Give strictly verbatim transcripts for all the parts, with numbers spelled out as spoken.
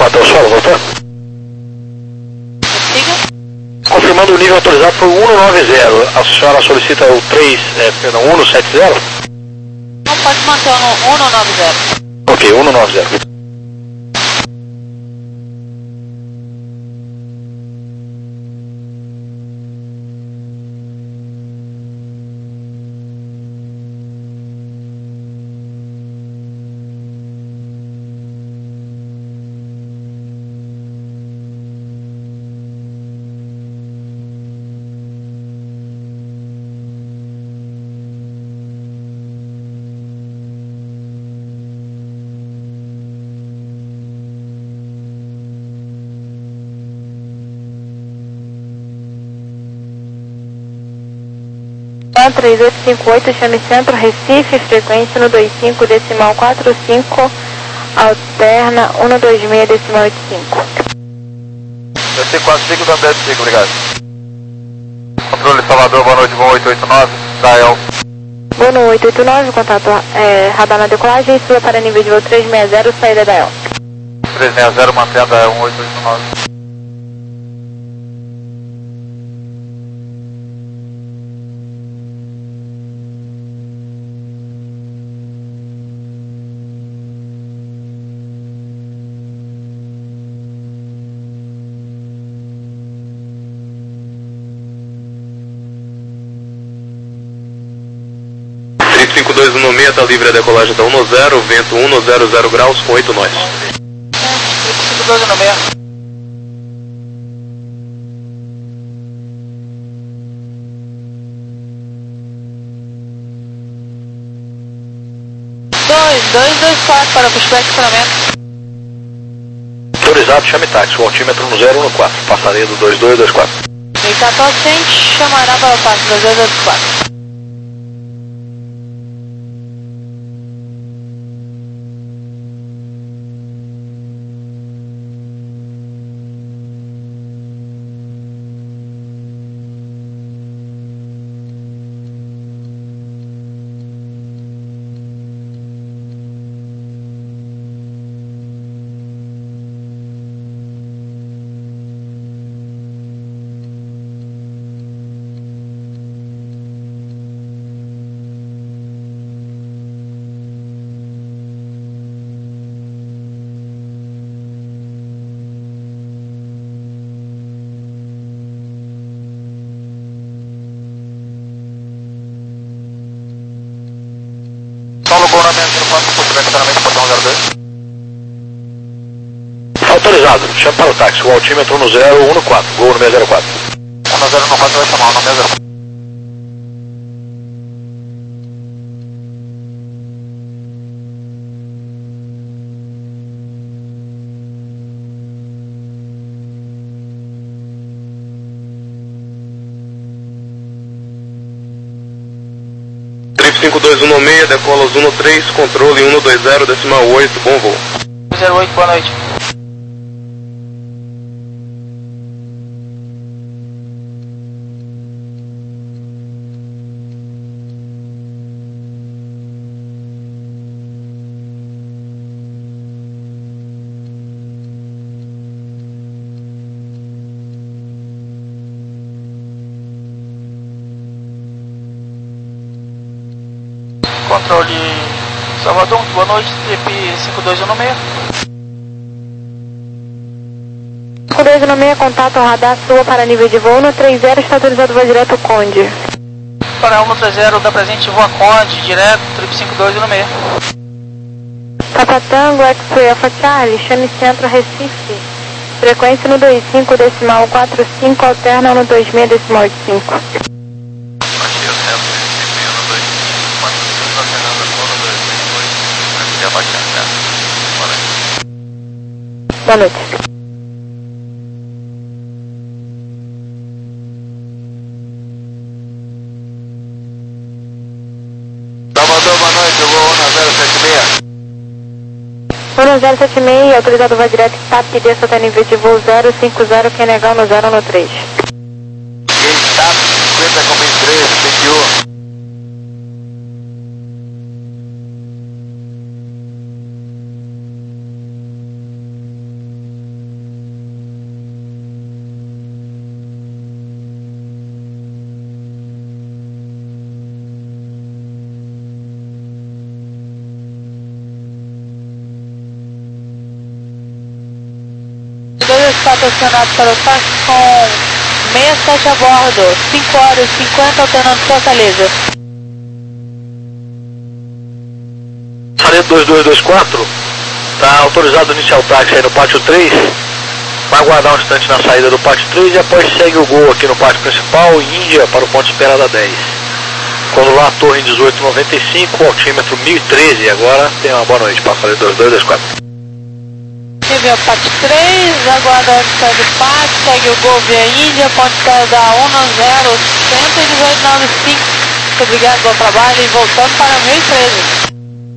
até o solo, voltou? Siga. Confirmando o nível autorizado foi o cento e noventa. A senhora solicita o três, é, perdão, cento e setenta? Não, pode manter o cento e noventa. Ok, cento e noventa. três oito cinco oito, chame Centro Recife, frequência no dois cinco decimal quatro cinco, alterna cento e vinte e seis decimal oitenta e cinco. Eu sei quatro cinco da dez cinco, obrigado. Controle Salvador, boa noite, voo oito oito nove, Israel. Voo no oito oito nove, contato é, radar na decolagem, suba para nível de voo trezentos e sessenta, saída da E L. trezentos e sessenta, mantendo a um oito oito nove. cinco dois um seis, está livre a decolagem da um zero, vento cento zero graus com oito nós. cinco dois um seis. dois dois dois quatro para pushback estacionamento. Autorizado, chame táxi, o altímetro no zero um quatro, passaria do dois dois dois quatro. E quatorze cem chamará para o táxi dois dois dois quatro. Solo Bonamento zero quatro, pushback estacionamento, portão zero dois. Autorizado, chame para o táxi, o altímetro no zero um quatro, voo no seis zero quatro. um zero um quatro vai chamar, no seis zero quatro. cinco dois um seis, decola os um três, controle cento e vinte decimal oito, bom voo. zero oito, boa noite. Controle Salvador, boa noite, T P cinco dois um seis. cinco dois um seis, contato radar, sua para nível de voo no trinta, está autorizado voo direto Conde. Para cento e trinta, da presente voa Conde, direto, trip cinco dois um seis. Papa Tango, X-Ray Alpha Charlie, chame Centro Recife, frequência no dois cinco decimal quatro cinco, alterna no dois seis decimal oitenta e cinco. Boa noite. Salvador, boa noite, eu vou na zero sete seis. um zero sete seis, autorizado voo direto T A P, desça até nível de voo zero cinco zero, quem negar no zero no três. Gate T A P cinquenta com vinte e três, vinte e um. quatro acionado para o táxi com sessenta e sete a bordo, cinco horas e cinquenta, alternando Fortaleza. Saleta dois dois dois quatro, está autorizado o inicial táxi aí no pátio três, vai aguardar um instante na saída do pátio três e após segue o gol aqui no pátio principal, Índia para o ponto de esperada dez. Quando lá, torre dezoito noventa e cinco, altímetro mil e treze, agora tem uma boa noite, passa dois dois dois quatro. Envia o pátio três, aguarda a sai do pátio, segue o gol via Índia, ponto de esperada um zero, cento e dezoito noventa e cinco. Muito obrigado, bom trabalho e voltando para mil e treze.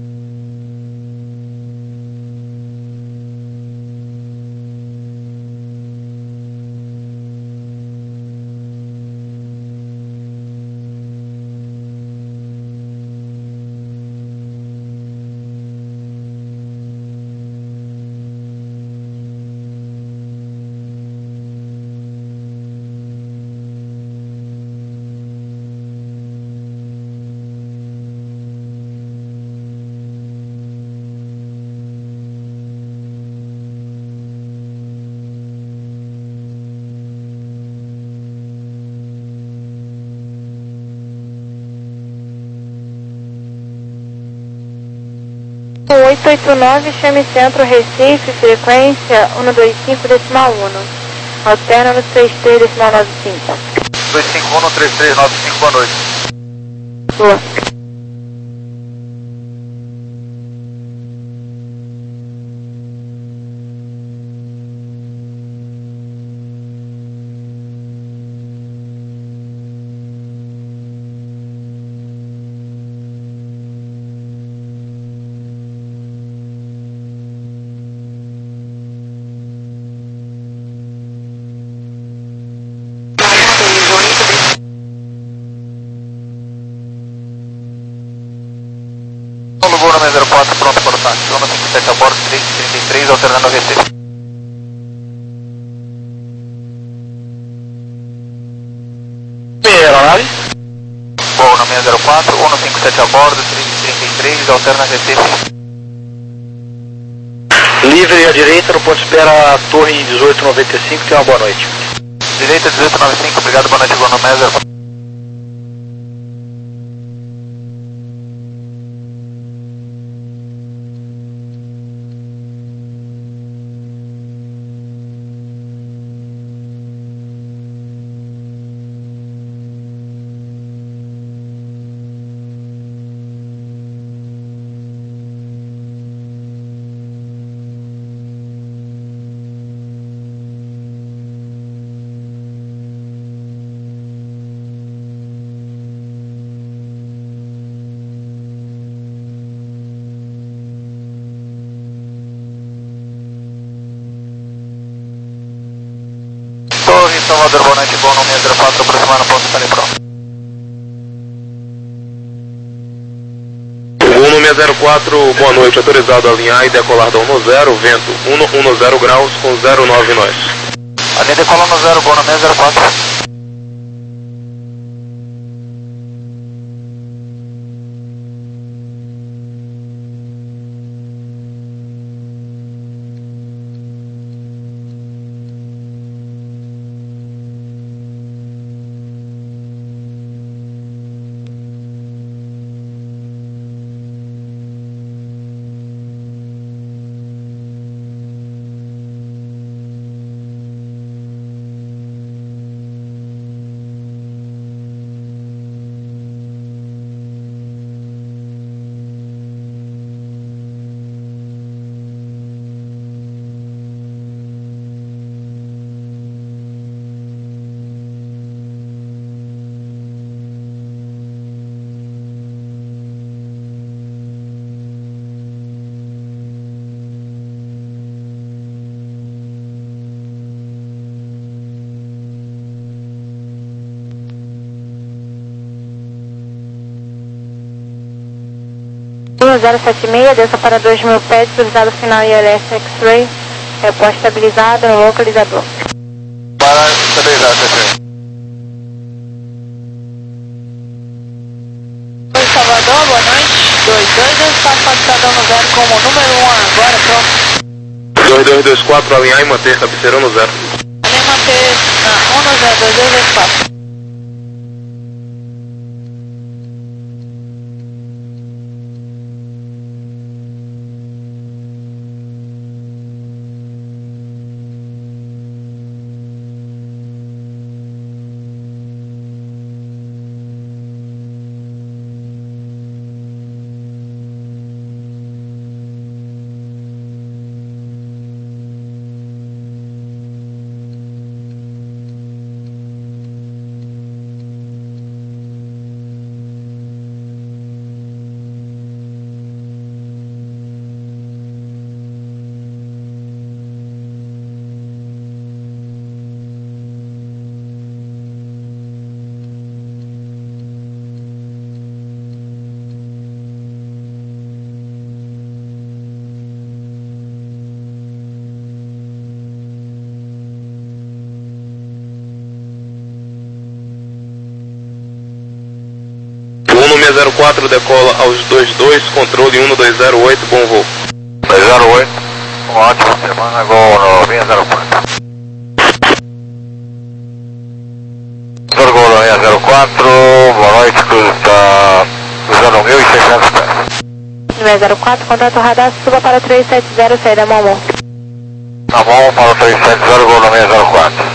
oito oito nove, chame Centro Recife, frequência um dois cinco decimal um. Alterna no três três decimal nove cinco. dois cinco um, três três nove cinco, boa noite. Boa. Lugou na zero quatro, pronto para o táxi. um cinco sete a bordo, três trinta e três, alternando a V T. Aeronave. Voo na seis zero quatro, um cinco sete a bordo, três trinta e três, alterna a V T. Livre à direita, no ponto de espera torre dezoito noventa e cinco, tenha uma boa noite. Direita dezoito noventa e cinco, obrigado, boa noite, voo na seis zero quatro. Torre Salvador, boa noite, bom no seis zero quatro, aproximando, ponto de calibrão. Gol no seis zero quatro, boa noite, autorizado a alinhar e decolar da um zero, vento um zero graus com zero nove nós. A linha decola no zero, bom no seis zero quatro. um zero sete seis, desça para dois mil pés, autorizado final I L S X-Ray, repórter estabilizado no localizador. Para estabilizar, X-Ray. Oi, Salvador, boa noite. dois dois dois quatro, passando no zero como número um, agora pronto. dois dois dois quatro, alinhar e manter cabeceira no zero. ser na um zero dois dois dois quatro. seis zero quatro decola aos dois dois, controle um dois zero oito, bom voo. dois zero oito, uma ótima semana, gol no seis zero quatro. Gol no seis zero quatro, boa noite, cruze está cruzando mil e seiscentos pés. seis zero quatro, contato radar, suba para três sete zero, saída Momo. Tá bom, para o três sete zero, gol no seis zero quatro.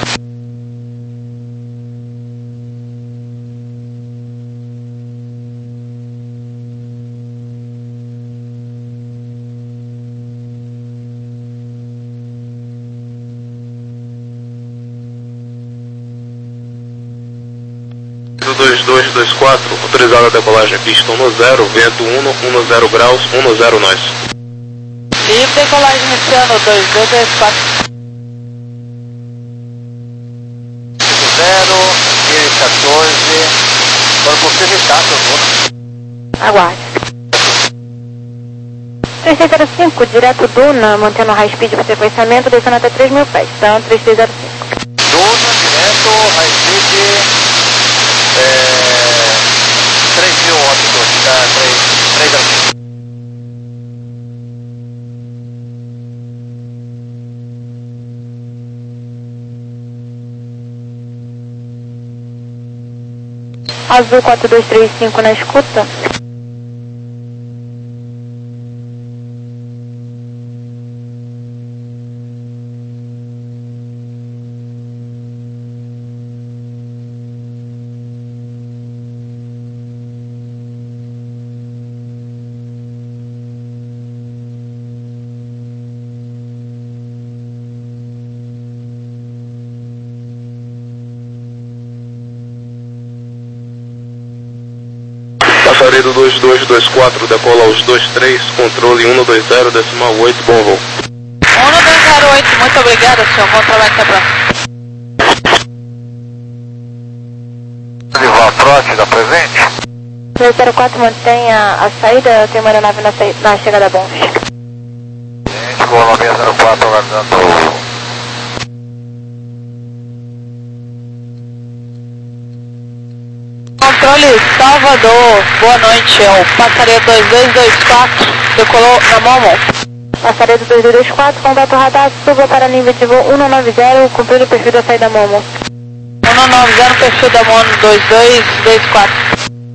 dois dois dois quatro, autorizada a decolagem pista um zero, vento um, um zero graus, um zero nós. E decolagem iniciando dois dois dois quatro. zero, quatorze, agora possível taxa, Aguarde. três três zero cinco, direto Duna, mantendo high speed para sequenciamento, descendo até três mil pés, então três três zero cinco. Duna, direto, high speed. É, três mil watts, tá? três zero cinco. Azul quatro dois três cinco na escuta. Passaredo dois dois dois quatro, decola aos dois três, controle um dois zero, decimal oito, bom voo. um dois zero oito, muito obrigada, senhor. Bom trabalho, até a próxima. Levar a trote da presente. dois zero quatro, mantenha a saída, tem uma aeronave na, na chegada bons. Gente, gol no seis zero quatro, aguardando. Controle Salvador, boa noite, é o Passaredo dois dois dois quatro, decolou na Momo. Passaredo dois dois dois quatro, contato radar, suba para nível de voo um nove zero, cumprindo o perfil da saída Momo. um nove zero, perfil da Momo dois dois dois quatro.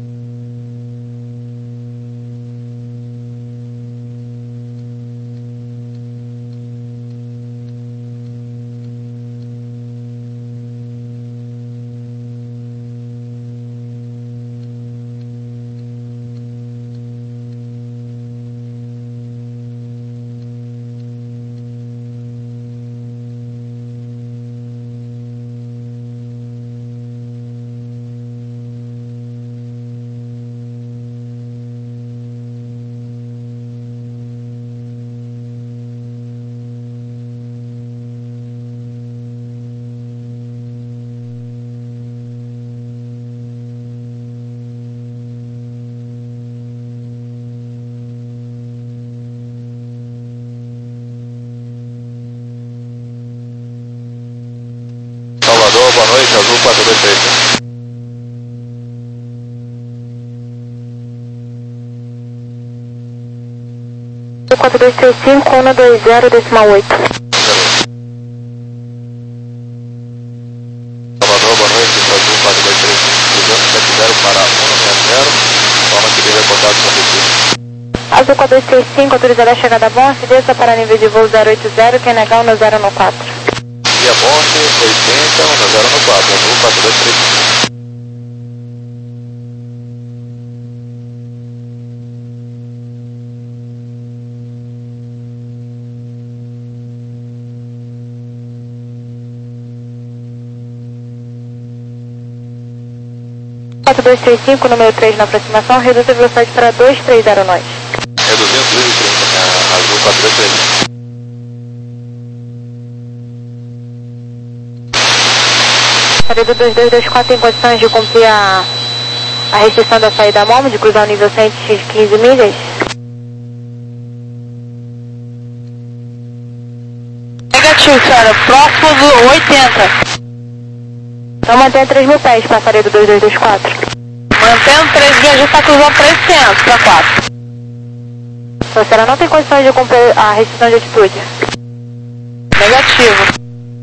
Boa noite, Azul quatro dois três cinco. quatro dois três cinco, um dois zero, decimal oito. Azul quatro dois três cinco, autorizada a chegada a Bonte, desça para nível de voo zero oito zero, Q N H um zero um quatro. Via Bonte, oitenta, um zero um quatro, Azul quatro dois três cinco. quatro dois três cinco, número três na aproximação, reduz a velocidade para dois três zero nós. Reduzindo duzentos e trinta, né? Azul quatro dois três cinco. Saída dois dois dois quatro em condições de cumprir a, a restrição da saída MOMO, de cruzar o nível cem de quinze milhas. Negativo, senhora. Próximo do oitenta. Então mantenha três mil pés, passaria do dois dois dois quatro. Mantendo três mil, a gente está cruzando trezentos para quatro. Então, a senhora não tem condições de cumprir a restrição de altitude. Negativo.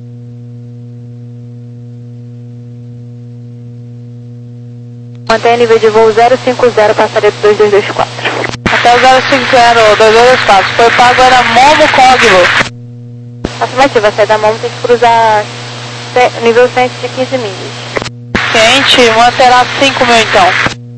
Mantenha nível de voo zero cinco zero, passaria do dois dois dois quatro. Até o zero cinco zero, dois dois dois quatro. Foi pago, era Momo Coglo. Afirmativa, a saída MOMO tem que cruzar nível cem de quinze milhas. Quente, manterá cinco mil então.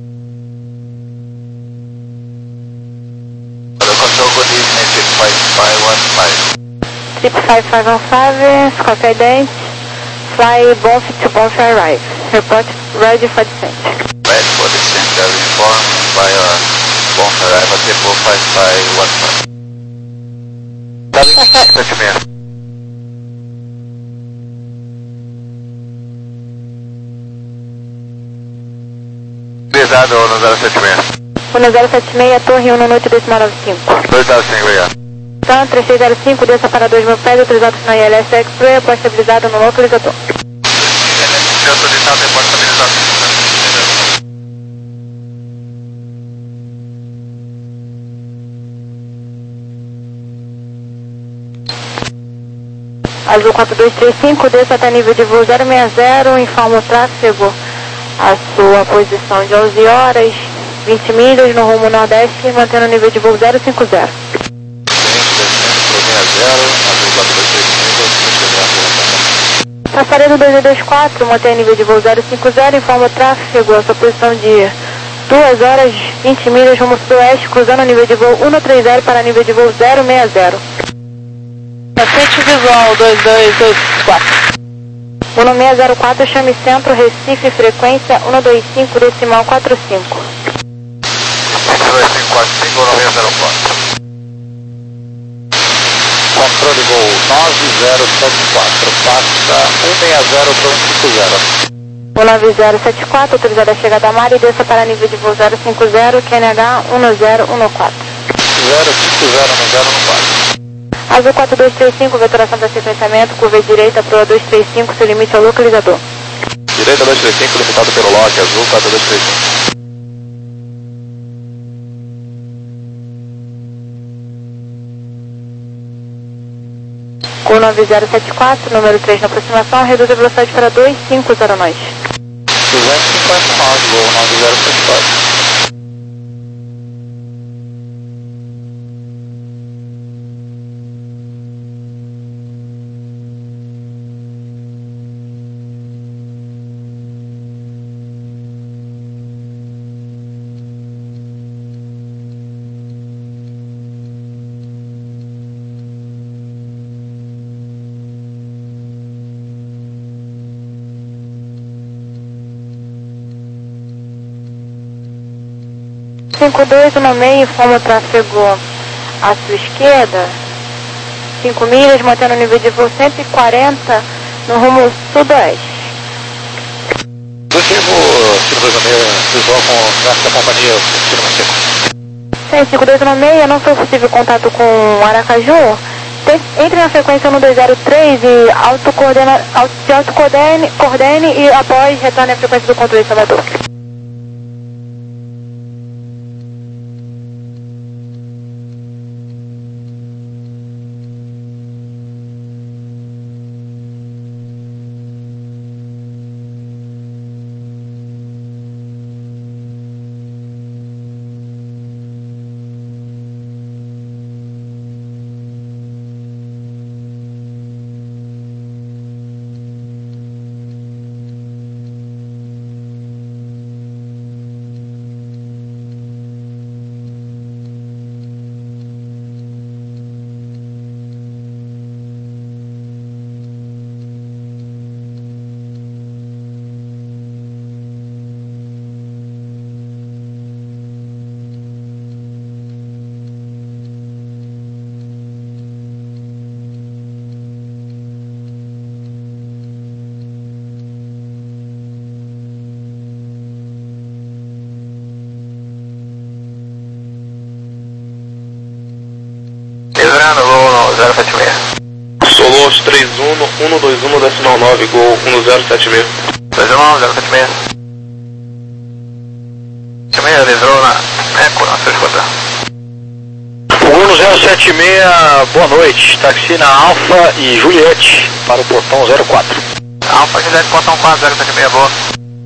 Control good evening, trip five five one five. Trip five five one five, Scope Ident, fly Bonf to Bonf arrive. Report ready for descent. Ready for descent, as informed by our Bonf arrive at Depot five five one five. Tá bem, sentimento. Pesado no zero sete seis. um zero sete seis, torre um no noite decimal nove cinco. dois zero cinco, obrigado. Então, três seis zero cinco, desça para dois mil pés, autorizado na I L S X-Ray, após estabilizado no localizador. Autorizado, repórter estabilizado. Azul quatro dois três cinco, desça até nível de voo zero seis zero, informa o tráfego a sua posição de onze horas, vinte milhas no rumo nordeste, mantendo o nível de voo zero cinco zero. Passaria do dois dois quatro, mantém nível de voo zero cinco zero, informa o tráfego a sua posição de duas horas, vinte milhas rumo sudoeste, cruzando o nível de voo cento e trinta para nível de voo zero seis zero. Frente visual dois dois dois quatro. cento e sessenta e quatro, chame centro, Recife, frequência cento e vinte e cinco, decimal quarenta e cinco. dois cinco quatro cinco, cento e sessenta e quatro. Controle voo nove zero sete quatro, passa cento e sessenta para cento e cinquenta. nove zero sete quatro, autorizada a chegada a mar e desça para nível de voo zero cinco zero, Q N H um zero um quatro. zero cinco zero um zero um quatro. Azul quatro dois três cinco, vetoração para sequenciamento, curva direita, proa dois três cinco, seu limite ao localizador. Direita dois três cinco, limitado pelo lote, azul quatro dois três cinco. Com nove zero sete quatro, número três na aproximação, reduz a velocidade para dois cinco zero nós. duzentos e cinquenta nós, voo nove zero sete quatro. cinco dois no meio, informa o tráfego à sua esquerda, cinco milhas, mantendo o nível de voo cento e quarenta no rumo sudoeste. Positivo, Ciro dois seis, visual com tráfego da companhia, Ciro mais seco. Tem cinco dois no meio, não foi possível contato com Aracaju. Tem, entre na frequência um dois zero três e autocoordena, auto, se autocoordene coordene e após retorne à frequência do controle de Salvador. zero sete seis. Solos três um, um dois um decimal nove, Gol um zero sete seis. dois um, zero sete seis. sete seis, livrou na Eco, na sua escuta. um zero sete seis, boa noite. Táxi na Alfa e Juliette para o portão zero quatro. Alfa, Juliette, portão quatro, zero sete seis, boa.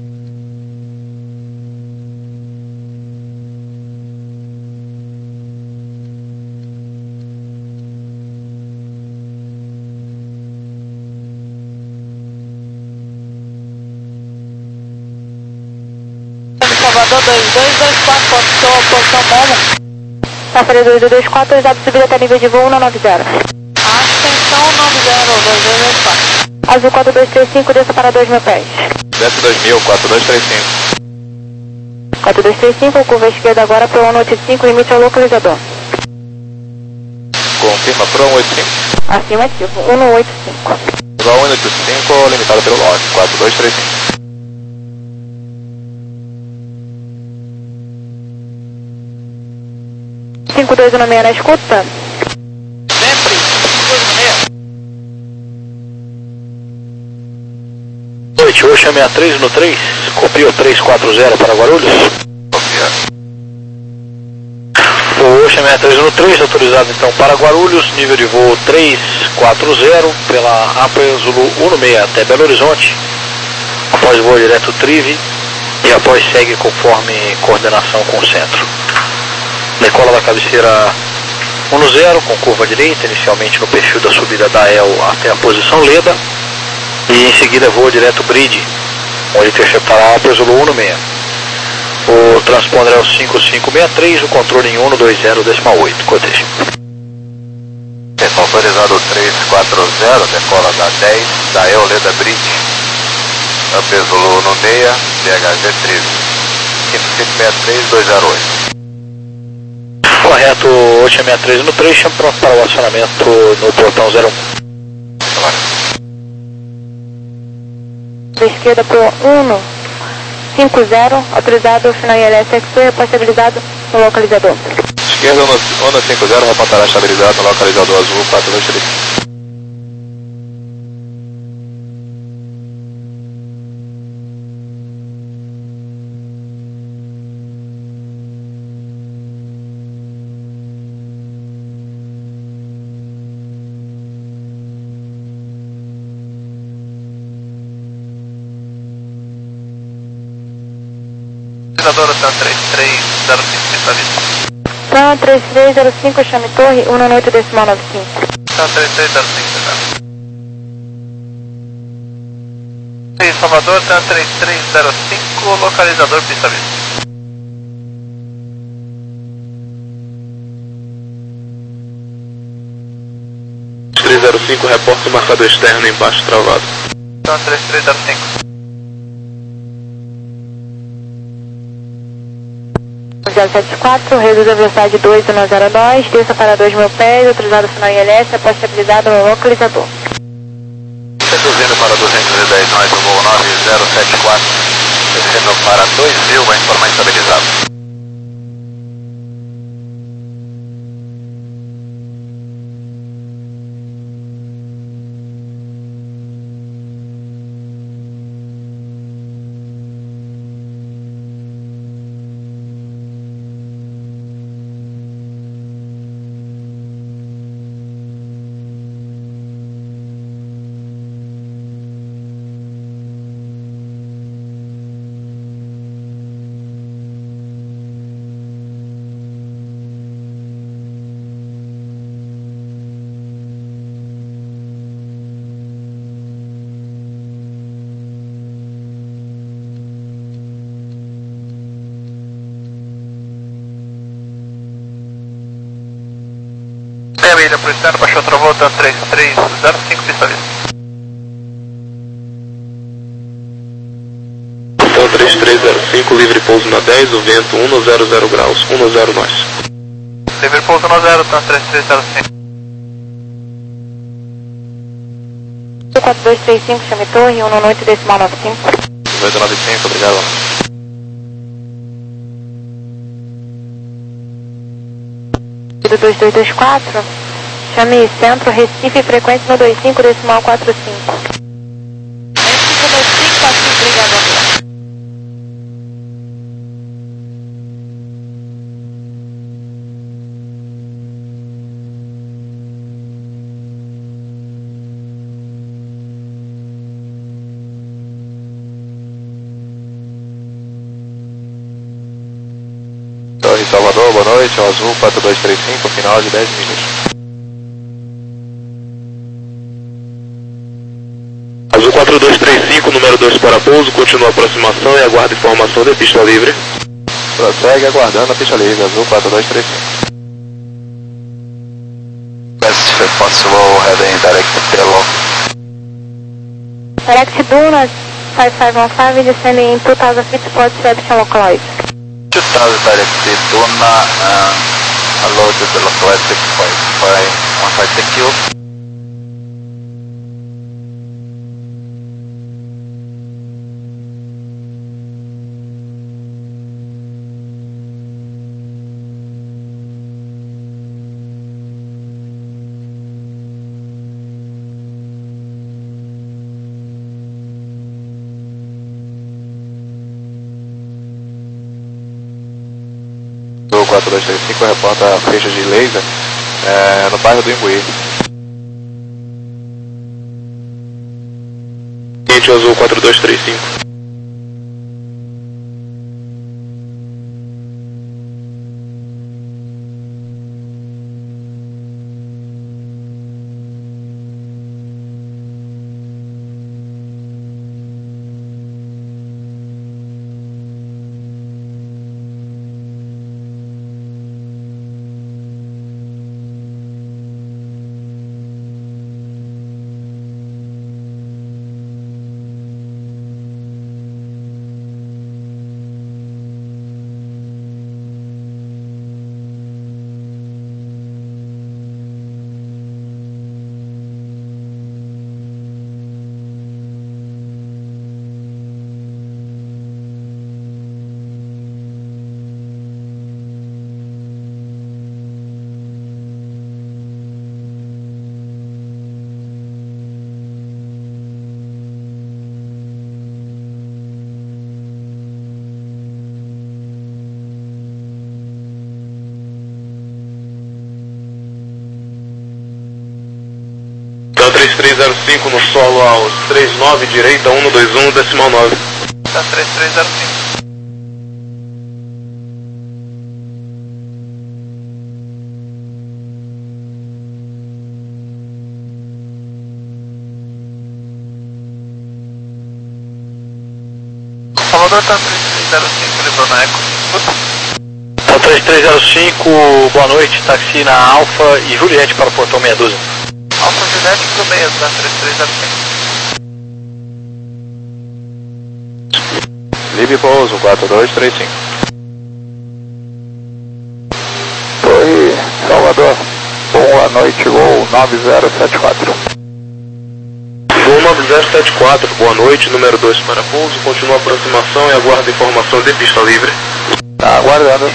Salvador dois dois dois quatro, portão, portão Momo. Safari dois dois dois quatro, autorizado subida até nível de voo um nove zero. Atenção nove zero dois dois dois quatro. Azul quatro dois três cinco, desça para dois mil pés. Desce dois mil, quatro dois três cinco. quatro dois três cinco, curva esquerda agora para o um oito cinco, limite ao localizador. Confirma para um oito cinco. Afirmativo, um oito cinco. um oito cinco, limitado pelo lote, quatro dois três cinco. cinco dois um seis na escuta. Sempre, cinco dois um seis. Noite, Ocean sessenta e três no três, copia três quatro zero para Guarulhos. Copia. O Ocean sessenta e três no três, autorizado então para Guarulhos, nível de voo três quatro zero, pela Aper Zulu um seis até Belo Horizonte, após voo direto Trive e após segue conforme coordenação com o centro. Decola da cabeceira um zero com curva direita, inicialmente no perfil da subida da E L até a posição Leda, e em seguida voa direto Bridge, onde interceptará a Aper Zulu um seis. O transponder é o cinco cinco seis três, o controle em um dois zero decimal oito, cotejo. Autorizado três quatro zero, decola da dez, da E L Leda Bridge, Aper Zulu um seis, D H Z Trive, cinco cinco seis três dois zero oito. Correto, Ocean sessenta e três no três, pronto para o acionamento no portão zero um. Da esquerda para o um cinco zero, autorizado final I L S X P, estabilizado no localizador. Esquerda um cinco zero, reportará estabilizado no localizador azul quatro dois três. Autorizador três três zero cinco, pista vista. Então, três três zero cinco, chame torre, um oito decimal nove cinco. Então, três três zero cinco, tá? Salvador, tá três três zero cinco, localizador, pista vista. três zero cinco, reporte marcador externo embaixo travado. Então, três três zero cinco. zero sete quatro, reduz a velocidade dois um zero dois, desça para dois mil pés, autorizado final I L S, após estabilizado no localizador. Reduzindo para duzentos e dez nós, o voo nove zero sete quatro, descendo para dois mil, vai informar estabilizado. Meia milha para o externo, baixou outra volta, três três zero cinco, pista vista. Então três três zero cinco, livre pouso na dez, o vento um zero zero graus, um zero nós. Livre pouso no zero, então três três zero cinco. quatro dois três cinco, chame torre, um oito decimal nove cinco. oito nove cinco, obrigado. dois dois dois quatro, chame Centro Recife, frequência no dois cinco decimal quatro cinco. Recife dois cinco quatro cinco, obrigado, André. Torre Salvador, boa noite, ao Azul quatro dois três cinco, final de dez minutos. Azul quatro dois três cinco, número dois para pouso, continua a aproximação e aguarda informação de pista livre. Prossegue aguardando a pista livre, Azul quatro dois três cinco. Best if possible, heading direct to Pelo. Direct Duna five five one five, descending in two thousand feet, port reception localized. two thousand direct Duna, uh, hello to the localized six five five one five, thank you. quatro dois três cinco reporta feixa de laser é, no bairro do Imbuí. Quente Azul quatro dois três cinco. três três zero cinco no solo aos três nove, direita um dois um, decimal nove. Tá três três zero cinco. Salvador tá três três zero cinco, livrou na Eco. Tá três três zero cinco, boa noite, táxi na Alfa e Juliette para o portão meia dúzia. Alfa Juliette pro meio, tá três três zero cinco. Libre pouso quatro dois três cinco. Torre Salvador, boa noite, voo nove zero sete quatro. Voo nove zero sete quatro, boa noite, número dois para pouso, continua a aproximação e aguarda informação de pista livre. Tá aguardando.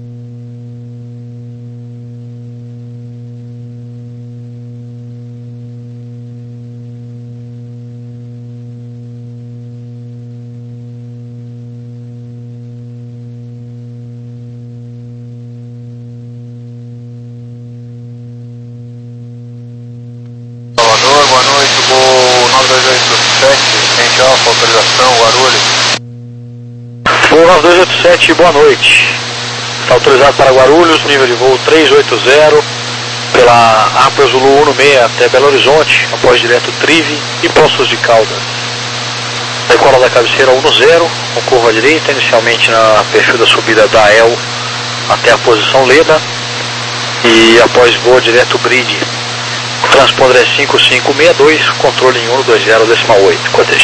Boa noite, voo nove dois oito sete, gente Alfa, autorização, Guarulhos. Voo nove dois oito sete, boa noite. Está autorizado para Guarulhos, nível de voo três oito zero, pela Apple Zulu um seis até Belo Horizonte, após direto Trive e Poços de Caldas. Decola da cabeceira um zero, com curva à direita, inicialmente na perfil da subida da E L até a posição Leda, e após voo direto Bridge. Transponder é cinco cinco seis dois, controle em um dois zero decimal oito, cortejo.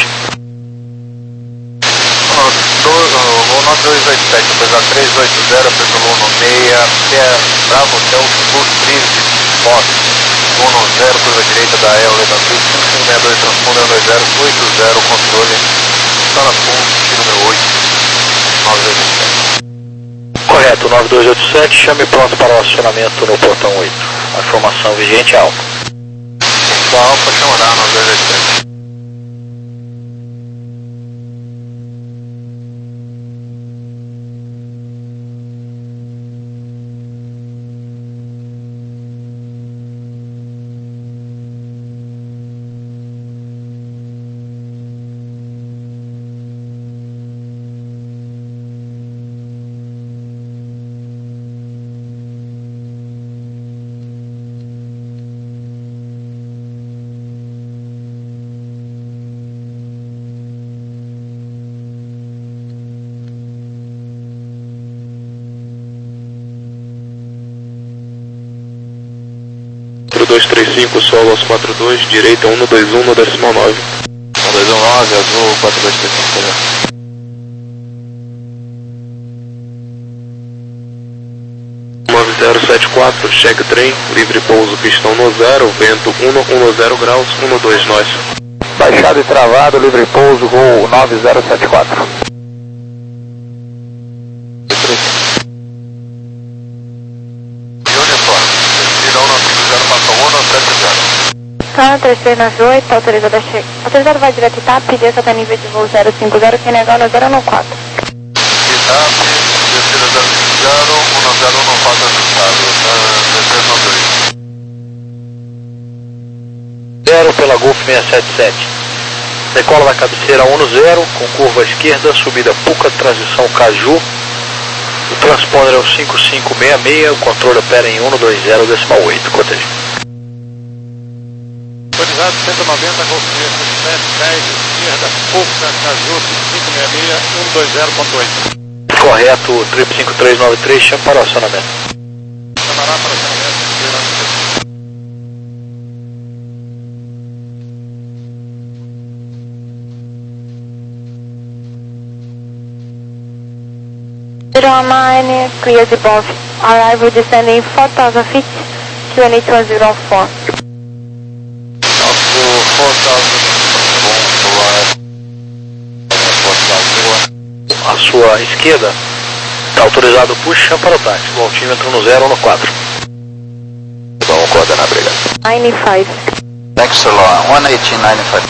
Voo nove dois oito sete, apesar três oito zero, apesar um seis, até Bravo Hotel, Sul Trive, Fox, um zero, curva direita da E L, Leda Bridge, cinco cinco seis dois, transponder um dois zero, oito zero, controle, está na ponte, número oito, nove dois oito sete. Correto, nove dois oito sete, chame pronto para o acionamento no portão oito. A informação vigente é Alfa. Só Alfa, chama lá no dois dois sete. dois três cinco, solo aos quatro dois, direita um dois um no decimal nove. um dois um nove, azul quatro dois três cinco. nove zero sete quatro, cheque trem, livre pouso, pistão no zero, vento um zero graus, um dois nós. Baixado e travado, livre pouso, gol nove zero sete quatro. Tá, três três nove oito, autorizado a chegar. Autorizado vai direto Itap, desça até nível de voo zero cinco zero, quem negar no zero no quatro. Itap, descida zero cinco zero, um zero no quatro ajustado, três três nove oito. zero pela Golf seiscentos e setenta e sete. Decola da cabeceira um zero, com curva à esquerda, subida Puca, transição Caju. O transponder é o cinco cinco seis seis, o controle opera em um dois zero decimal oito, cotejo. Autorizado cento e noventa, Golf sete dez, esquerda, Puca, Caju, cinco seis seis, um dois zero ponto oito. Correto, triplo cinco três nove três, chama para o acionamento. Chamará para o acionamento. zero nine, clears above. Arrival descending four thousand feet, Q N H one zero four. A sua esquerda está autorizado push, chama para o táxi. O altímetro no zero ou no quatro. Vamos coordenar, obrigado. nine five. Next alarm, one eighteen nine five.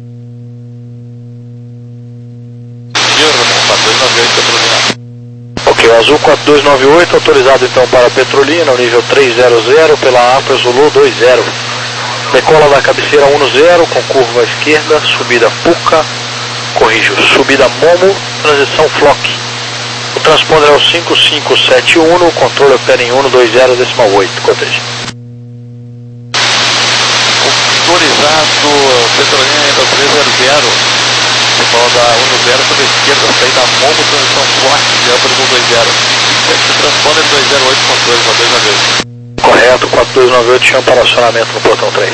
Ok, o azul quatro dois nove oito, autorizado então para Petrolina, no nível três zero zero, pela Alfa Zulu dois zero. Decola da cabeceira um zero, com curva à esquerda, subida Puca, corrijo, subida Momo, transição Flock. O transponder é o cinco cinco sete um, o controle opera em um dois zero decimal oito, cotejo. Autorizado, Petrolina nível três zero zero. Decola da um zero sobre a esquerda, saída Momo, transição Flock, de Upper um dois zero. O transponder dois zero oito, controle, dois a dois. Correto, quatro dois nove oito, chama para acionamento no portão três.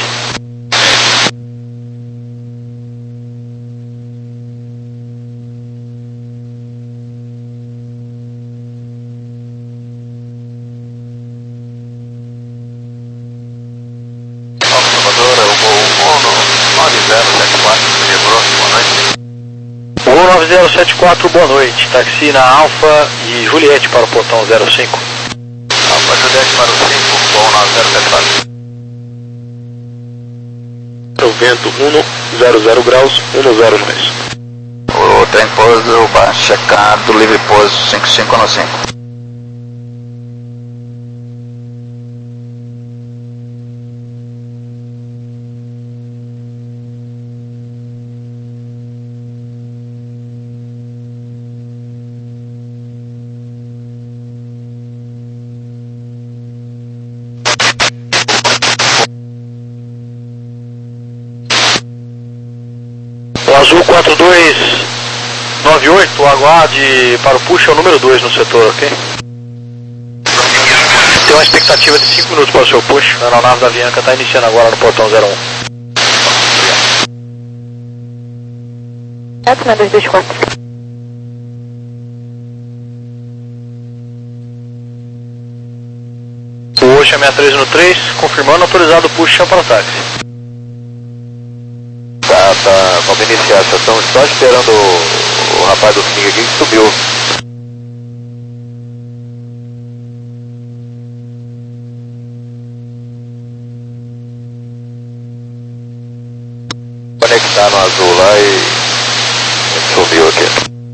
Gol nove zero sete quatro, boa noite. Taxi na Alfa e Juliette para o portão zero cinco. Alfa Juliette para o cinco, gol nove zero sete quatro. O vento um zero zero graus, um zero nós. O trem pouso baixo checado, livre pouso cinco cinco no cinco. Azul quatro dois nove oito, aguarde para o push, é o número dois no setor, ok? Tem uma expectativa de cinco minutos para o seu push, a aeronave da Avianca está iniciando agora no portão zero um. Certo, né, dois dois quatro. O Ocean sessenta e três no três, confirmando, autorizado o push, chama para o táxi. Tá, tá, vamos iniciar, só estamos só esperando o, o rapaz do King aqui que subiu. azul lá e sumiu aqui.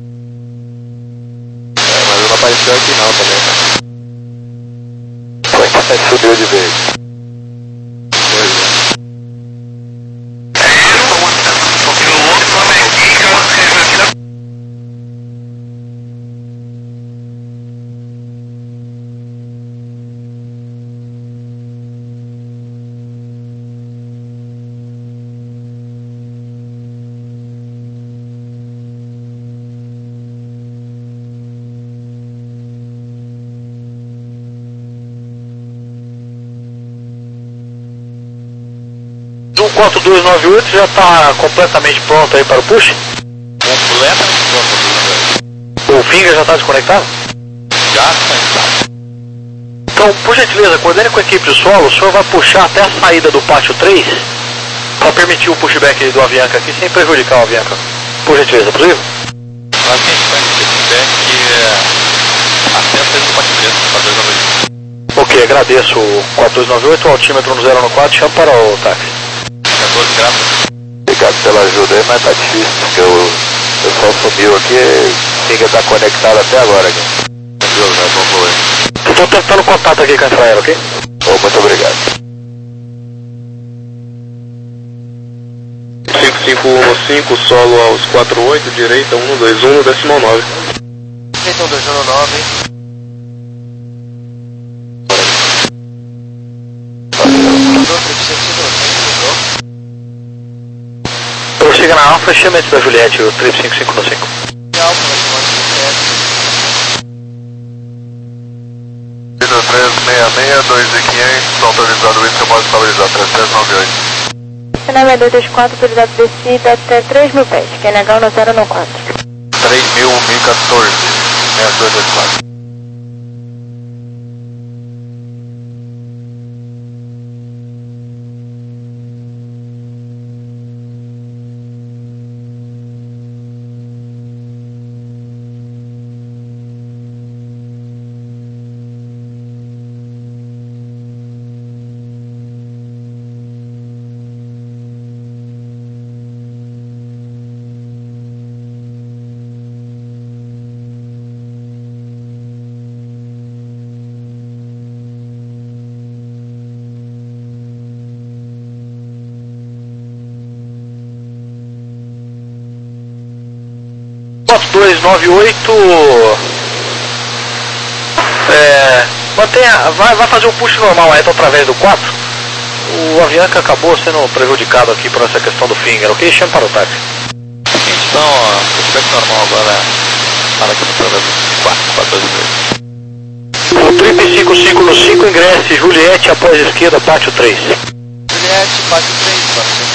É, mas não apareceu aqui não também, né? Foi que sumiu de vez. Pois é. O quatro dois nove oito já está completamente pronto aí para o push? Completamente pronto. O Finger já está desconectado? Já está. Então, por gentileza, coordene com a equipe de solo, o senhor vai puxar até a saída do pátio três para permitir o pushback do Avianca aqui sem prejudicar o Avianca. Por gentileza, possível? Mas quem faz esse feedback é até a saída do pátio três, para dois nove oito. Ok, agradeço o quatro dois nove oito, o altímetro no zero no quatro, chama para o táxi. quatorze graus. Obrigado pela ajuda aí, mas tá difícil, porque o pessoal sumiu aqui e o Finger tá conectado até agora aqui. Tranquilo, né? Vamos voar. Estou tentando contato aqui com a Israel, ok? Oh, muito obrigado. cinco cinco um cinco, solo aos quatro oito, direita um dois um, decimal nove. Então, dois zero nove. Prossiga na Alfa, chame antes da Juliette, o três cinco cinco no cinco. três seis seis, dois mil e quinhentos, autorizado o seu modo estabilizado, três três nove oito. Final dois dois quatro, autorizado descida até três mil pés, que é legal no zero no quatro. três mil, mil e quatorze, seis dois dois quatro. quatro dois nove oito, é, mantenha, vai, vai fazer um push normal aí através do quatro. O Avianca acabou sendo prejudicado aqui por essa questão do Finger, ok? Chame para o táxi. Então, ó, feedback normal agora. Para aqui no programa quatro, quatro dois. O triplo cinco cinco no cinco, ingresse Juliette após a esquerda, pátio três. Juliette, pátio três, pátio.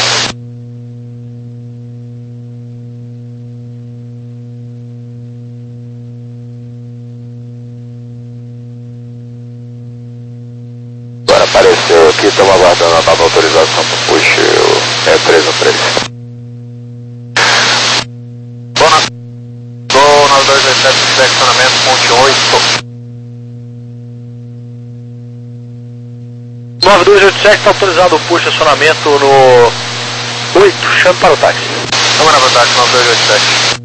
Agora apareceu aqui, estamos aguardando a nova autorização para push o E três no três. Gol nove dois dois sete, seccionamento, ponte oito. nove dois oito sete, está autorizado o push estacionamento no oito, chame para o táxi. Câmara para o táxi nove dois oito sete.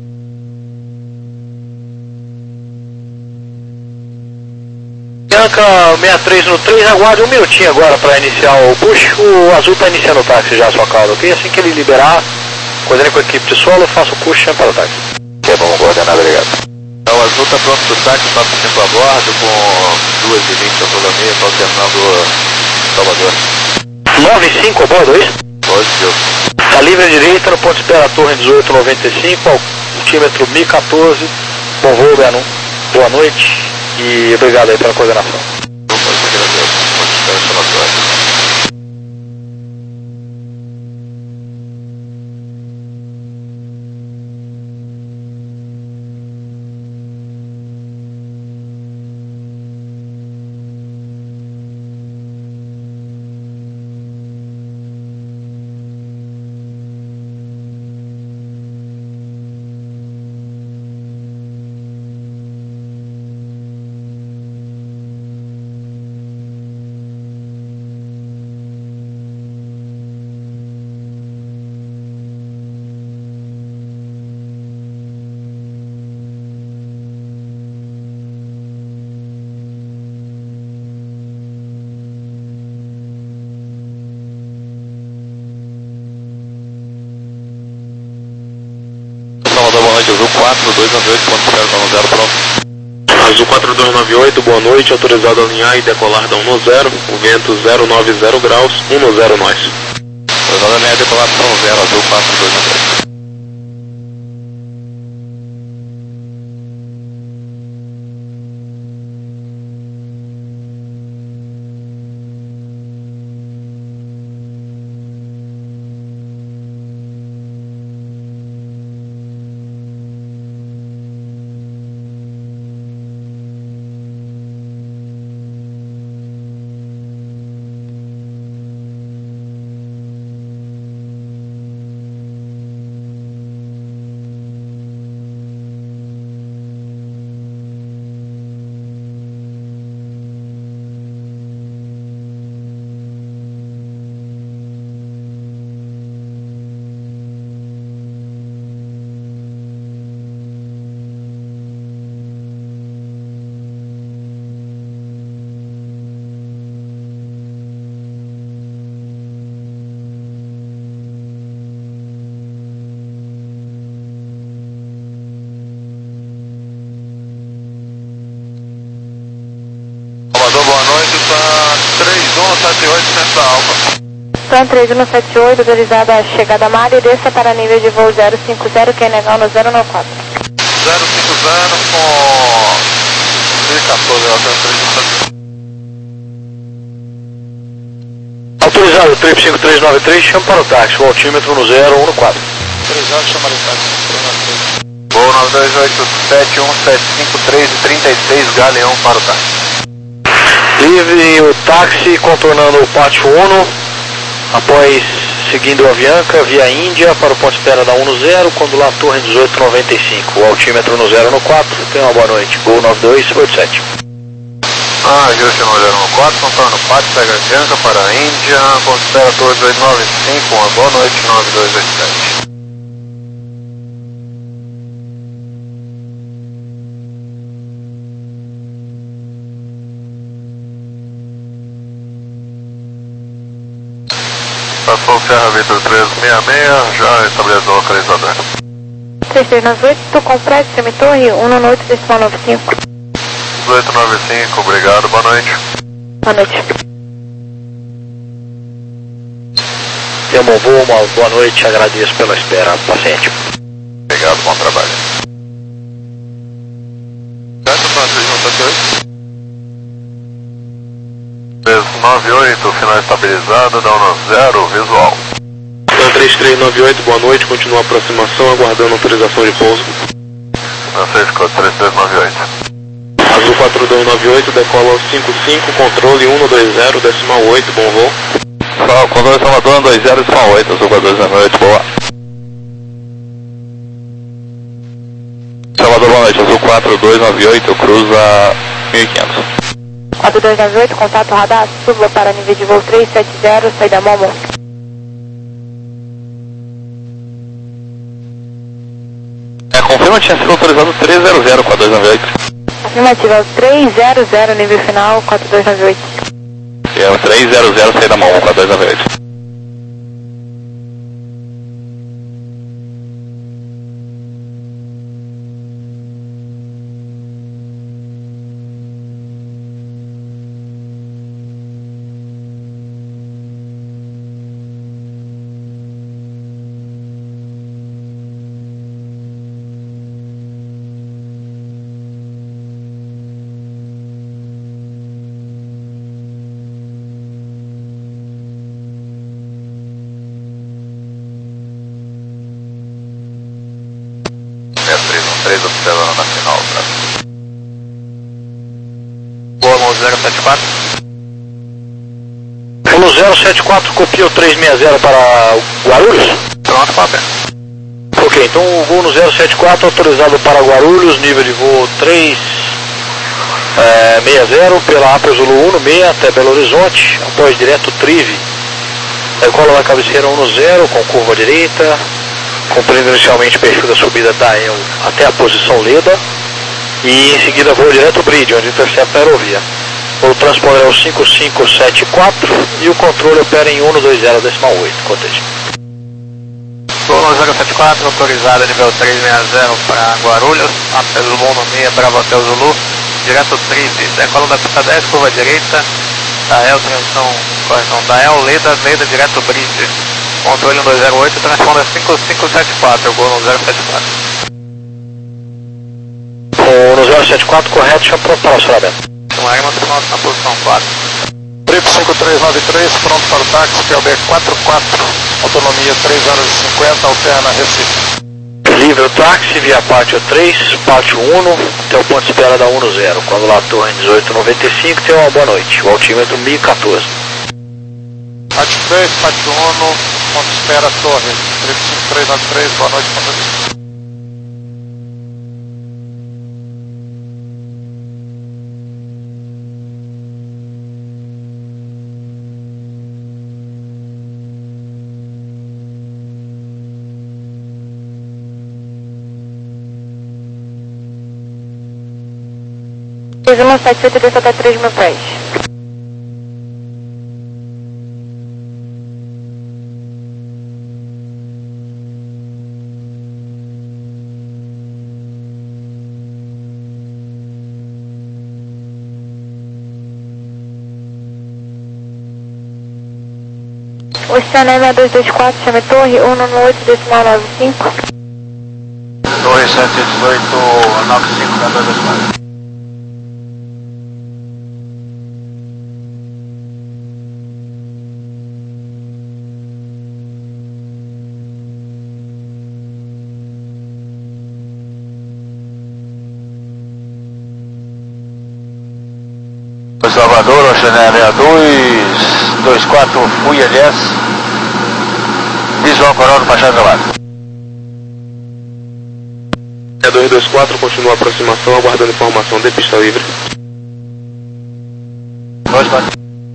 Bianca sessenta e três no três, aguarde um minutinho agora para iniciar o push. O azul está iniciando o táxi já, sua calda, ok? Assim que ele liberar, coordene com a equipe de solo, faça o push, chame para o táxi. Que é bom, coordenar, obrigado. Então, o azul está pronto para o táxi, nove cinco a bordo, com duas e vinte de autonomia, para o terminal do Salvador. nove cinco a bordo, é isso? Positivo. Está livre à direita no ponto de espera Torre dezoito noventa e cinco, altímetro mil e quatorze, bom voo, Beanu. Boa noite e obrigado aí pela coordenação. Opa, eu agradeço. Pode esperar essa nossa. quatro dois nove oito, ponto zero nove zero, pronto. Azul quatro dois nove oito, boa noite, autorizado a alinhar e decolar da um zero, o vento zero nove zero graus, um zero nós. Autorizado a alinhar e decolar da um zero, Azul quatro dois nove oito. Boa noite, Tan três um sete oito, centro da Alfa. Tan três um sete oito, autorizado a chegada a mar e desça para nível de voo zero cinco zero, que é legal no zero nove quatro. zero cinco zero com três quatorze, ela tem três um sete oito. Autorizado, trip cinco três nove três, chama para o táxi, o altímetro no zero um quatro. Autorizado, chama para o táxi. Voo nove dois oito sete um sete cinco três e trinta e seis, Galeão para o táxi. Livre o táxi contornando o pátio um, após seguindo a Avianca via Índia para o ponto de espera da um zero, quando lá Torre dezoito noventa e cinco, o altímetro no zero quatro, tenha uma boa noite, Gol nove dois oito sete. Ah, Houston no zero um quatro, contorno o pátio, pega a Avianca para a Índia, ponto de espera Torre dezoito noventa e cinco, uma boa noite, nove dois oito sete. Passou o Serra Vitor três seis seis, já estabeleceu o localizador. três três nove oito, complexo, semitorre, um nove oito, decimal nove cinco. dezoito noventa e cinco, obrigado, boa noite. Boa noite. Tenha um bom voo, uma boa noite, agradeço pela espera, paciente. Obrigado, bom trabalho. três nove oito, final estabilizado, dá um zero, visual. Tan três três nove oito, boa noite, continua a aproximação, aguardando autorização de pouso. Francisco, três três nove oito. Azul quatro dois nove oito, decola cinco cinco, controle um dois zero, decimal oito, bom voo. Só, controle Salvador, um dois zero, decimal oito, Azul quatro dois nove oito, boa. Salvador, boa noite, Azul quatro dois nove oito, cruza mil e quinhentos. quatro dois nove oito, contato radar, suba para nível de voo três sete zero, saída Momo. É, confirma, tinha sido autorizado três zero zero, quatro dois nove oito. Afirmativa, três zero zero, nível final, quatro dois nove oito. É, três zero zero, saída Momo, quatro dois nove oito. três observando na final, tá? Boa, zero sete quatro. Pelo zero sete quatro, copia o três seis zero para Guarulhos? Pronto, papai. Ok, então o voo no zero sete quatro autorizado para Guarulhos, nível de voo três seis zero, pela Apple Zulu um seis até Belo Horizonte, após direto Trive, decola da cabeceira um zero com curva direita, cumprindo inicialmente o perfil da subida da E L até a posição Leda, e em seguida voa direto Bridge, onde intercepta a aerovia. O transponder é o cinco cinco sete quatro e o controle opera em um dois zero decimal oito, cotejo. Sou Gol zero sete quatro, autorizado nível trezentos e sessenta para Guarulhos, Apes Zulu no meia, Bravo Hotel Zulu, direto trinze, decola da pista dez, curva direita, Dael, transição, correção, Dael, Leda, Leda, direto Bridge, controle um dois zero oito, transponder cinco cinco sete quatro, Gol no zero sete quatro. O no zero sete quatro, correto, já pronto para o acionamento. Sumaremos na posição quatro. Trip cinco três nove três, pronto para o táxi, P O B quatro quatro, autonomia três horas e cinquenta, alterna Recife. Livre o táxi via pátio três, pátio um, até o ponto de espera da um zero. Quando lá torre dezoito noventa e cinco, tenha uma boa noite. O altímetro mil e quatorze. Pátio três, pátio um, ponto de espera torre. Trip cinco três nove três, boa noite, ponto. um sete oito, desce até três mil pés. Oceanésia dois dois quatro, chame torre, um nove oito, decimal nove cinco. Torre cento e dezoito, nove cinco, dois dois quatro. Salvador, Oceanésia dois dois quatro, Fui L S, visual coral do Machado Gravado. É dois dois quatro, continua a aproximação, aguardando informação de pista livre. dois quatro.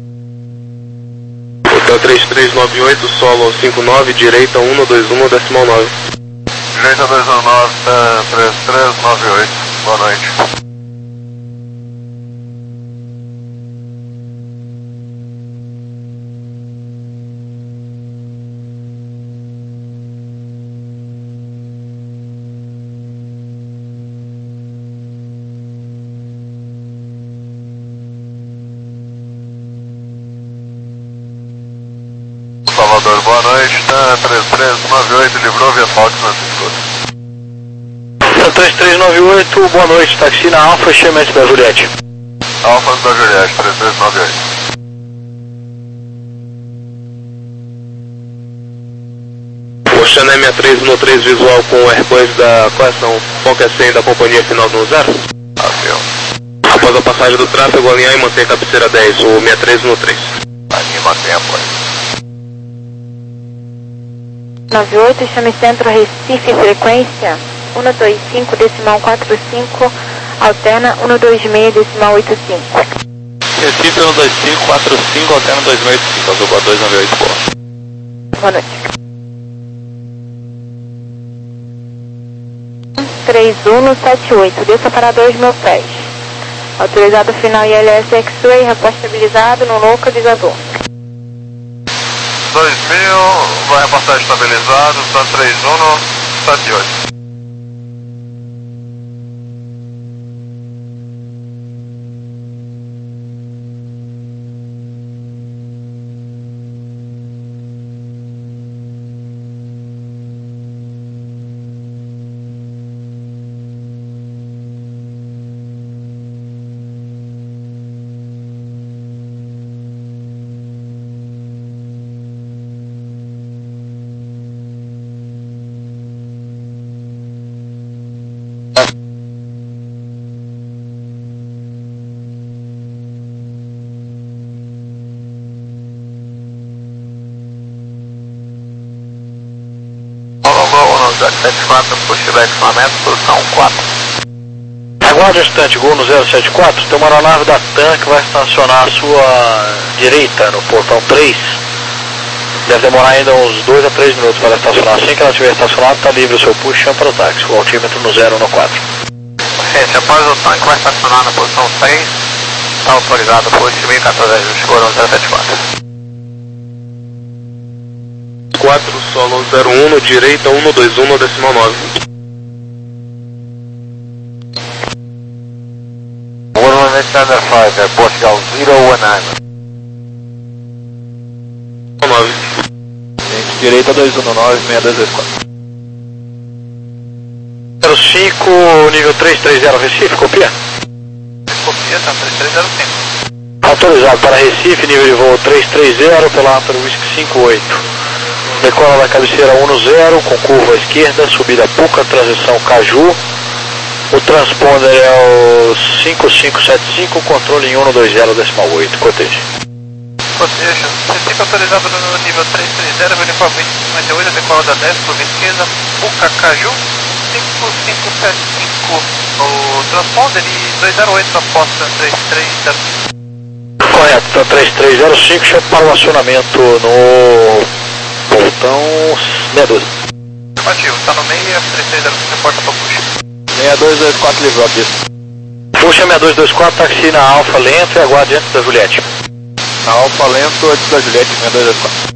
Hotel três três nove oito, solo cinco nove, direita um dois um, decimal nove. Direita dois um nove, três três nove oito, boa noite. Salvador, boa noite, três três nove oito, livrou via Fox na escuta. três três nove oito, boa noite, táxi na Alfa, chamamento da Juliette. Alfa da Juliette, três três nove oito. Oceanésia sessenta e três no três, visual com o Airbus da coleção Foca cem da companhia final do zero. Avião. Após a passagem do tráfego, alinhar e manter a cabeceira dez, o sessenta e três no três. Alinha e mantém apoio. nove oito, chame centro Recife, frequência um dois cinco, decimal quatro cinco, alterna um dois seis, decimal oito cinco. Recife um dois cinco, quatro cinco, alterna dois seis oito cinco, azul dois nove oito, boa. Boa noite. três um sete oito, desça para dois mil pés. Autorizado final I L S X-Ray, repórter estabilizado no localizador. dois mil, vai reportar estabilizado, está três um sete oito. sete quatro, possível equipamento, posição quatro. Aguarde um instante, Gol no zero sete quatro, tem uma aeronave da TAM que vai estacionar à sua direita, no portão três. Deve demorar ainda uns dois a três minutos para ela estacionar. Assim que ela estiver estacionada, está livre o seu push, chama para o táxi, o altímetro no zero no quatro. Gente, após o tanque vai estacionar na posição seis, está autorizado o push mil e quatorze, chegou no zero sete quatro. quatro, solo zero um, no direita um dois um no decimal nove. one one eight under five, é Portugal zero one nine. nove. Direita dois um nove, seis dois dois quatro. zero cinco, nível três três zero Recife, copia? Copia, tá, três três zero cinco. Autorizado para Recife, nível de voo três três zero, pela Alfa Whisky cinco oito. Decola da cabeceira um zero, com curva à esquerda, subida Puca, transição Caju. O transponder é o cinco cinco sete cinco, controle em um dois zero decimal oito, coteja. Coteja, Recife autorizado no nível três três zero, uniformemente cinquenta e oito, decola da dez, curva esquerda, Puca, Caju, cinco cinco sete cinco no transponder e dois zero oito aposta três três zero cinco. Correto, então três três zero cinco, chega para o acionamento no portão sessenta e dois. Ativo, tá no meio, três três zero cinco, reporta para puxa. seis dois dois quatro livrou aqui. Puxa seis dois dois quatro, táxi na Alfa lento e aguarde antes da Juliette. Na Alfa lento antes da Juliette, seis dois dois quatro.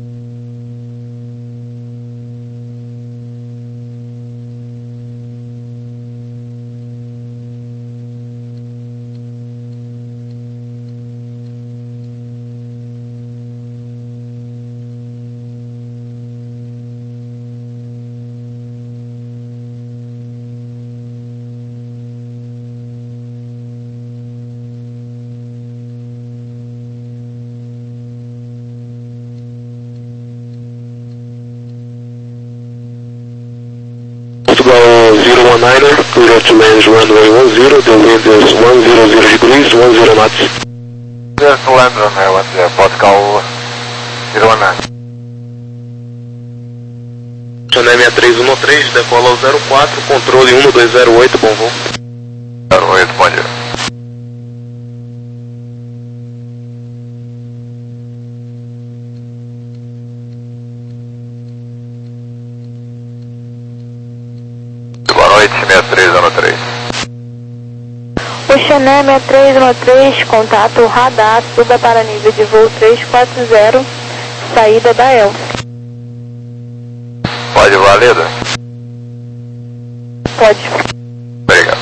Portugal zero one niner, clear to land runway one zero, the wind is one hundred degrees, one zero knots. Clear to land runway one zero, Portugal zero one nine. Chanel seis três um três, decola ao zero quatro, controle um dois zero oito, bom voo. zero oito, bom dia. Boa noite, seis três um três. O Chanel seis três um três, contato radar, suba para nível de voo três quatro zero, saída da Elf. Pode Valeda? Pode. Obrigado.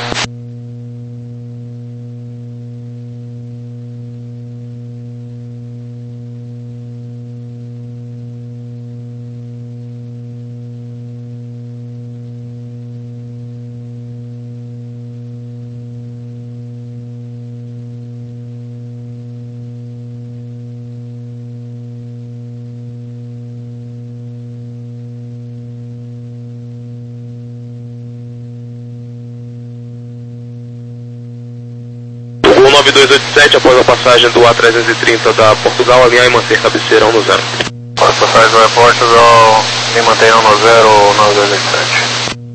nove dois oito sete, após a passagem do A trezentos e trinta da Portugal, alinhar e manter cabeceira um zero. Após a passagem do aeroporto, me mantenha um zero nove dois oito sete.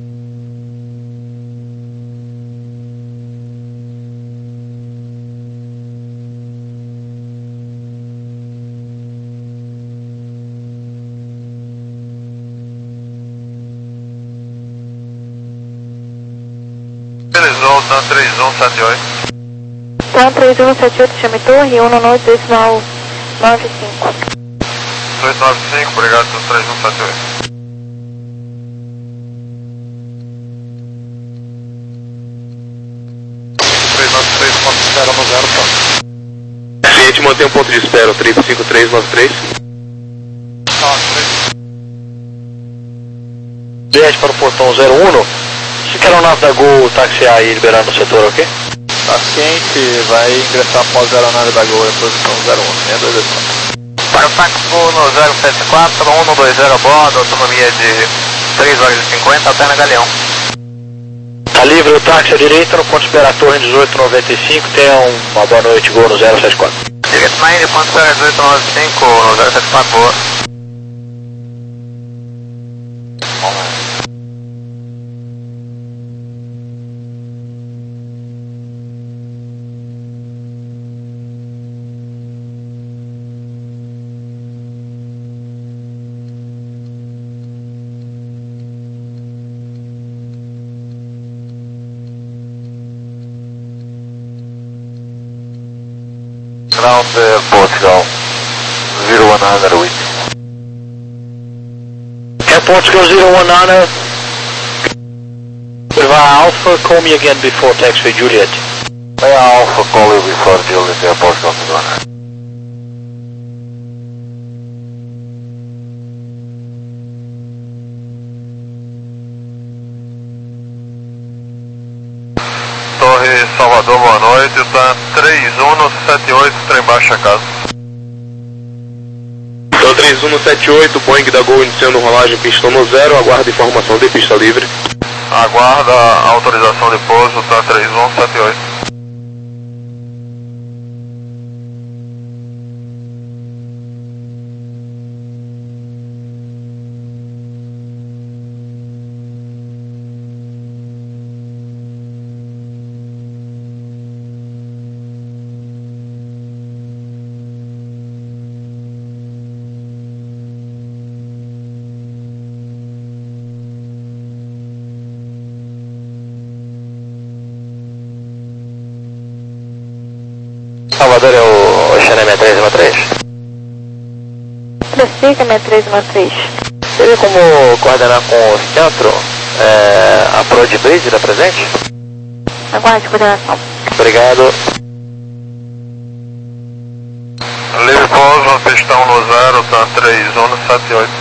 Beleza, volta três um sete oito. Então três um sete oito, chame torre, um nove decimal nove cinco. dois nove cinco, obrigado pelo três um sete oito. três nove três, ponto de espera no zero, pronto. Cliente mantém um ponto de espera, três cinco três nove três. Juliette para o portão zero um. Se quer o nave da Gol taxiar e liberar no setor, ok? Tá quente, vai ingressar após a aeronave da Gol em posição zero um, seis dois dois quatro. Para o táxi Gol no zero sete quatro, um dois zero a bordo, autonomia de três horas e cinquenta, até na Galeão. Tá livre o táxi à direita, no ponto de espera torre dezoito noventa e cinco, tenha uma boa noite, Gol no zero sete quatro. Ticket nove, ponto de espera dezoito noventa e cinco, no zero sete quatro, boa. Ground uh, Portugal zero one hundred with. Portugal zero one Nana. Viva Alpha, call me again before taxi Juliet. Viva Alpha, call you before Juliet, Viva Portugal zero one Nana. Torre Salvador, boa noite, tá três um sete oito, trem baixa casa. Então três um sete oito, Boeing da Gol iniciando rolagem pista no zero, aguarda informação de pista livre. Aguarda a autorização de pouso, tá três um sete oito. Salvador é o Oceana seis três um três. Prossiga seis três um três. Teria como coordenar com o centro é, a Pro de Bridge da presente? Aguarde coordenação. Obrigado. Livre pouso, pistão no zero, tá três um sete oito.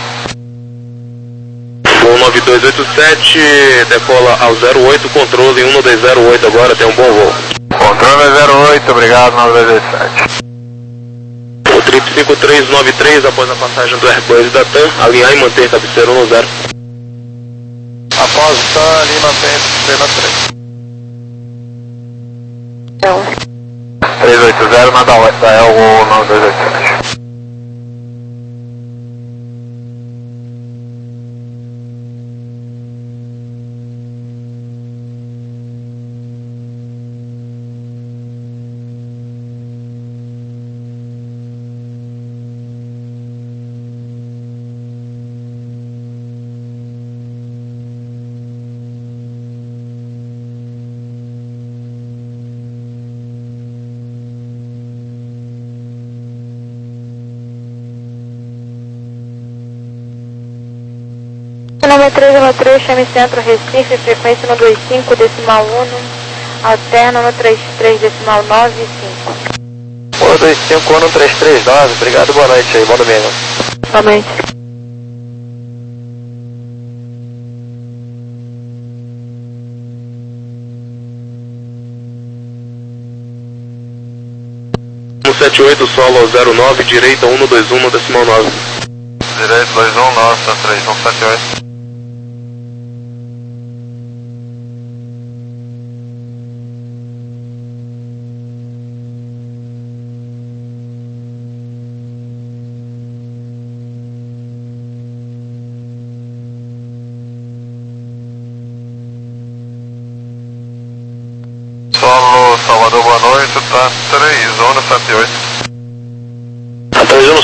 Voo nove dois oito sete, decola ao zero oito, controle um dois zero oito agora, tem um bom voo. Controle zero oito, obrigado, nove dois oito sete. O trip cinco três nove três, após a passagem do Airbus da TAM, alinhar e manter cabeceira no zero. Após o TAM, ali mantém cena três. Então, três oito zero, nada da Elgo nove dois oito sete. nove três um três, chame centro Recife, frequência no dois cinco, decimal um, alterna no trinta e três, decimal nove cinco. um dois cinco, um três três nove, obrigado, boa noite aí, bom domingo. Somente. um sete oito, solo zero nove, direita um dois um, decimal nove. Direito dois um, nossa, três um sete oito. Solo Salvador, boa noite, tá três um sete oito.